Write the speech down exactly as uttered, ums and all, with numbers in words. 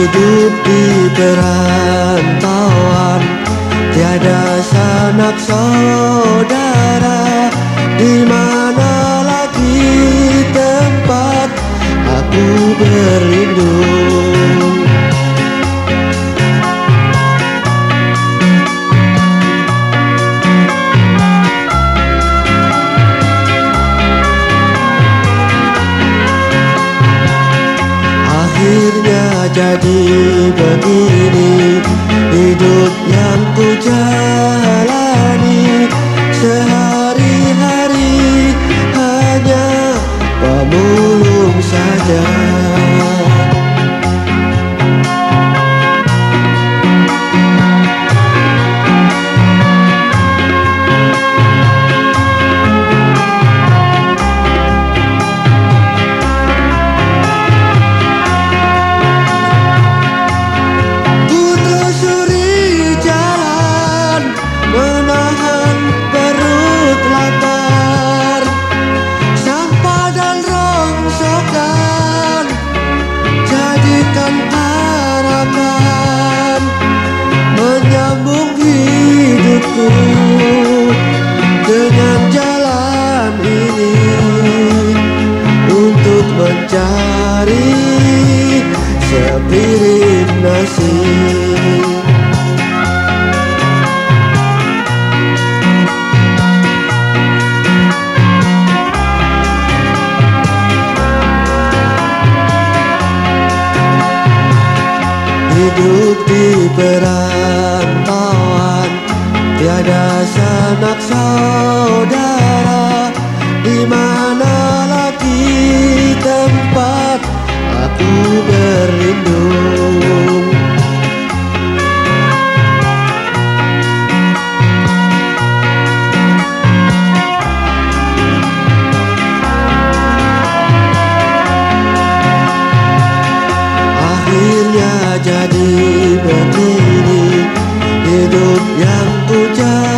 Hidup di perantauan, tiada sanak saudara. Di mana lagi tempat aku berlindung? Akhirnya jadi begini hidup yang ku jalani. Sehari-hari hanya pemulung saja. Menyambung hidupku dengan jalan ini untuk mencari sepiring nasi. Hidup di perantauan, tiada sanak saudara. Di mana lagi tempat aku berlindung? Akhirnya jadi begini hidup yang ku jalani.